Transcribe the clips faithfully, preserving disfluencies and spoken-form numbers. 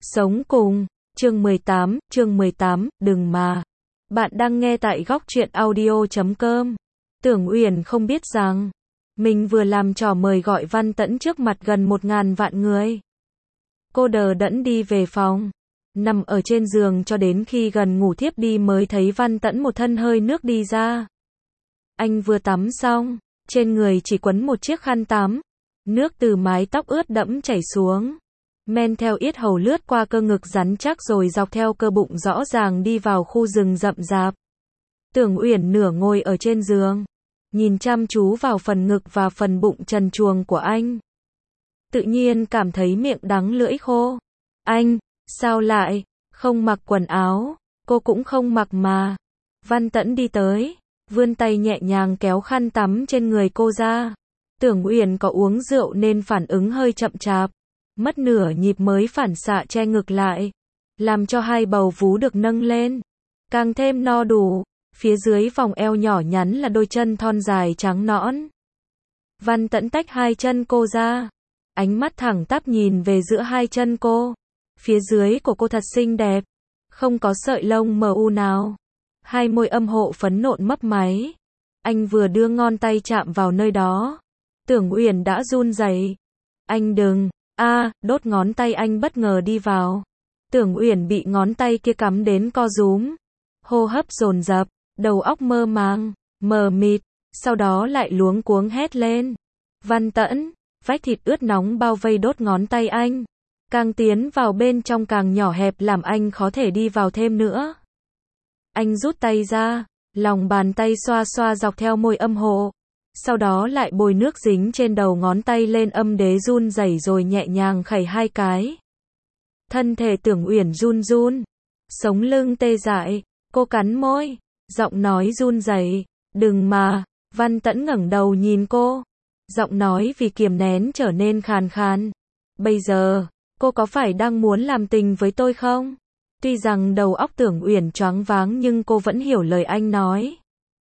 Sống cùng, chương mười tám, chương mười tám, đừng mà. Bạn đang nghe tại góc truyện audio chấm com. Tưởng Uyển không biết rằng, mình vừa làm trò mời gọi Văn Tẫn trước mặt gần một ngàn vạn người. Cô đờ đẫn đi về phòng, nằm ở trên giường cho đến khi gần ngủ thiếp đi mới thấy Văn Tẫn một thân hơi nước đi ra. Anh vừa tắm xong, trên người chỉ quấn một chiếc khăn tắm, nước từ mái tóc ướt đẫm chảy xuống, men theo yết hầu lướt qua cơ ngực rắn chắc rồi dọc theo cơ bụng rõ ràng đi vào khu rừng rậm rạp. Tưởng Uyển nửa ngồi ở trên giường, nhìn chăm chú vào phần ngực và phần bụng trần truồng của anh. Tự nhiên cảm thấy miệng đắng lưỡi khô. Anh, sao lại, không mặc quần áo, cô cũng không mặc mà. Văn Tẫn đi tới, vươn tay nhẹ nhàng kéo khăn tắm trên người cô ra. Tưởng Uyển có uống rượu nên phản ứng hơi chậm chạp, mất nửa nhịp mới phản xạ che ngực lại, làm cho hai bầu vú được nâng lên, càng thêm no đủ. Phía dưới vòng eo nhỏ nhắn là đôi chân thon dài trắng nõn. Văn Tẫn tách hai chân cô ra, ánh mắt thẳng tắp nhìn về giữa hai chân cô. Phía dưới của cô thật xinh đẹp, không có sợi lông mờ u nào. Hai môi âm hộ phấn nộn mấp máy. Anh vừa đưa ngón tay chạm vào nơi đó, Tưởng Uyển đã run rẩy. Anh đừng, a, à, đốt ngón tay anh bất ngờ đi vào. Tưởng Uyển bị ngón tay kia cắm đến co rúm, hô hấp dồn dập, đầu óc mơ màng, mờ mịt, sau đó lại luống cuống hét lên. Văn Tẫn, vách thịt ướt nóng bao vây đốt ngón tay anh, càng tiến vào bên trong càng nhỏ hẹp làm anh khó thể đi vào thêm nữa. Anh rút tay ra, lòng bàn tay xoa xoa dọc theo môi âm hộ, sau đó lại bôi nước dính trên đầu ngón tay lên âm đế run rẩy rồi nhẹ nhàng khẩy hai cái. Thân thể Tưởng Uyển run run, sống lưng tê dại, cô cắn môi, giọng nói run rẩy, đừng mà. Văn Tẫn ngẩng đầu nhìn cô, giọng nói vì kiềm nén trở nên khàn khàn. Bây giờ, cô có phải đang muốn làm tình với tôi không? Tuy rằng đầu óc Tưởng Uyển choáng váng nhưng cô vẫn hiểu lời anh nói.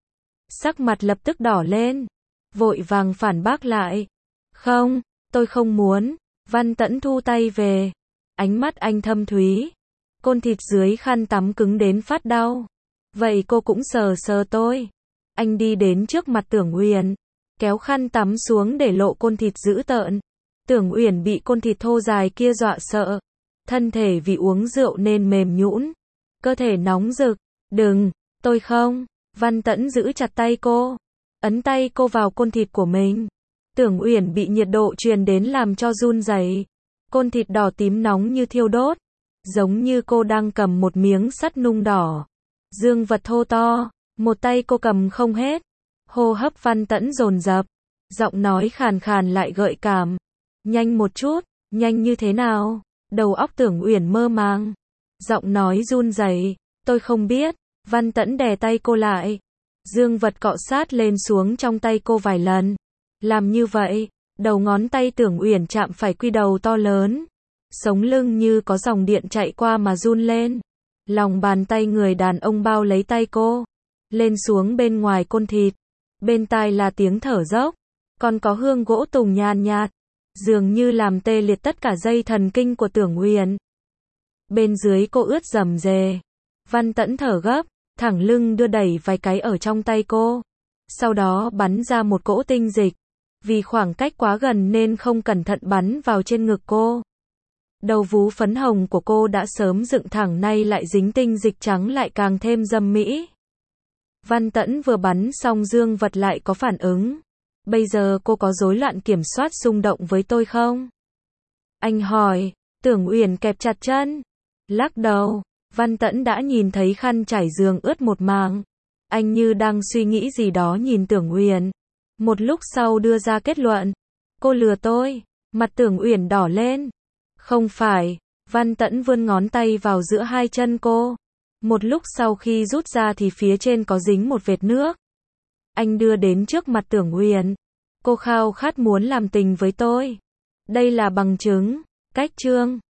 Sắc mặt lập tức đỏ lên, vội vàng phản bác lại. Không, tôi không muốn. Văn Tẫn thu tay về, ánh mắt anh thâm thúy, côn thịt dưới khăn tắm cứng đến phát đau. Vậy cô cũng sờ sờ tôi. Anh đi đến trước mặt Tưởng Uyển, kéo khăn tắm xuống để lộ côn thịt dữ tợn. Tưởng Uyển bị côn thịt thô dài kia dọa sợ, thân thể vì uống rượu nên mềm nhũn, cơ thể nóng rực. Đừng, tôi không. Văn Tẫn giữ chặt tay cô, ấn tay cô vào côn thịt của mình. Tưởng Uyển bị nhiệt độ truyền đến làm cho run rẩy, côn thịt đỏ tím nóng như thiêu đốt, giống như cô đang cầm một miếng sắt nung đỏ. Dương vật thô to, một tay cô cầm không hết. Hô hấp Văn Tẫn dồn dập, giọng nói khàn khàn lại gợi cảm. Nhanh một chút, nhanh như thế nào? Đầu óc Tưởng Uyển mơ màng, giọng nói run rẩy, tôi không biết. Văn Tẫn đè tay cô lại, dương vật cọ sát lên xuống trong tay cô vài lần. Làm như vậy, đầu ngón tay Tưởng Uyển chạm phải quy đầu to lớn, sống lưng như có dòng điện chạy qua mà run lên. Lòng bàn tay người đàn ông bao lấy tay cô, lên xuống bên ngoài côn thịt. Bên tai là tiếng thở dốc, còn có hương gỗ tùng nhàn nhạt, dường như làm tê liệt tất cả dây thần kinh của Tưởng Uyển. Bên dưới cô ướt rầm rề. Văn Tẫn thở gấp, thẳng lưng đưa đẩy vài cái ở trong tay cô, sau đó bắn ra một cỗ tinh dịch. Vì khoảng cách quá gần nên không cẩn thận bắn vào trên ngực cô. Đầu vú phấn hồng của cô đã sớm dựng thẳng, nay lại dính tinh dịch trắng lại càng thêm dâm mỹ. Văn Tẫn vừa bắn xong dương vật lại có phản ứng. Bây giờ cô có rối loạn kiểm soát xung động với tôi không? Anh hỏi. Tưởng Uyển kẹp chặt chân, lắc đầu. Văn Tẫn đã nhìn thấy khăn trải giường ướt một mảng. Anh như đang suy nghĩ gì đó nhìn Tưởng Uyển. Một lúc sau đưa ra kết luận. Cô lừa tôi. Mặt Tưởng Uyển đỏ lên. Không phải. Văn Tẫn vươn ngón tay vào giữa hai chân cô. Một lúc sau khi rút ra thì phía trên có dính một vệt nước. Anh đưa đến trước mặt Tưởng Uyển. Cô khao khát muốn làm tình với tôi. Đây là bằng chứng. Cách chương.